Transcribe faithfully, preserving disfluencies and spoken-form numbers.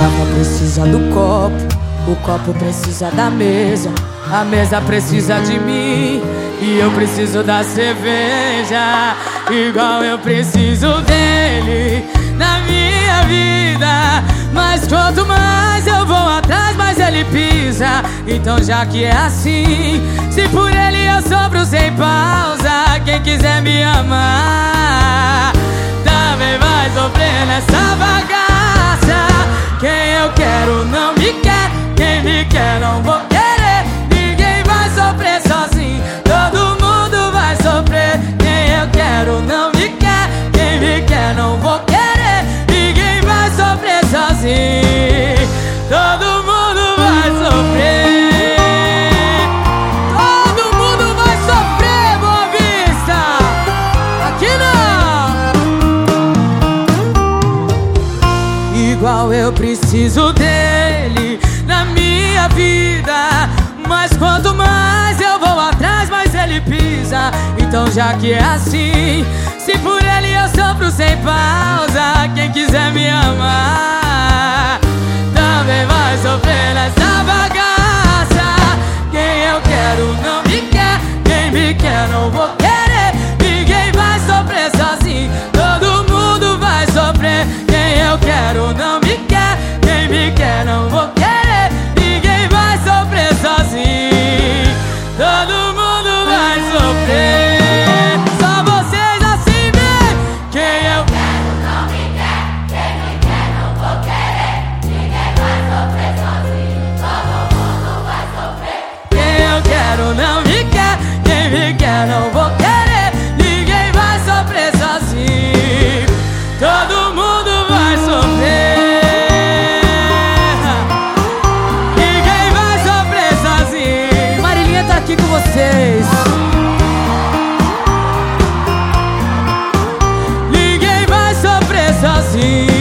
garrafa precisa do copo, o copo precisa da mesa, a mesa precisa de mim e eu preciso da cerveja. Igual eu preciso dele na minha vida, mas quanto mais eu vou atrás, mais ele pisa. Então já que é assim, se por ele eu sofro sem pausa, quem quiser me amar também vai sofrer nessa bagaça. Quem eu quero não me quer, quem me quer não vou querer. Ninguém vai sofrer sozinho, todo mundo vai sofrer. Quem eu quero não me quer, quem me quer não vou querer. Ninguém vai sofrer sozinho, todo mundo vai sofrer. Todo mundo vai sofrer, Boa Vista. Aqui não. Igual eu preciso dele na minha vida, mas quanto mais eu vou atrás, mais ele pisa. Então já que é assim, se por ele eu sofro sem pausa, quem quiser me amar também vai sofrer nessa bagaça. Quem eu quero não me quer, quem me quer não vou querer. Ninguém vai sofrer sozinho, todo mundo vai sofrer. Quem eu quero não me quer, quem me quer não vou querer. Ninguém vai sofrer sozinho, todo mundo vai sofrer. Só vocês assim bem. Quem eu quero não me quer, quem me quer não vou querer. Ninguém vai sofrer sozinho, todo mundo vai sofrer. Quem eu quero não me quer, quem me quer não vou querer. Ninguém vai sofrer sozinho, todo mundo vai sofrer. Ninguém vai sofrer sozinho. Marilinha tá aqui com vocês. Ninguém vai sofrer sozinho.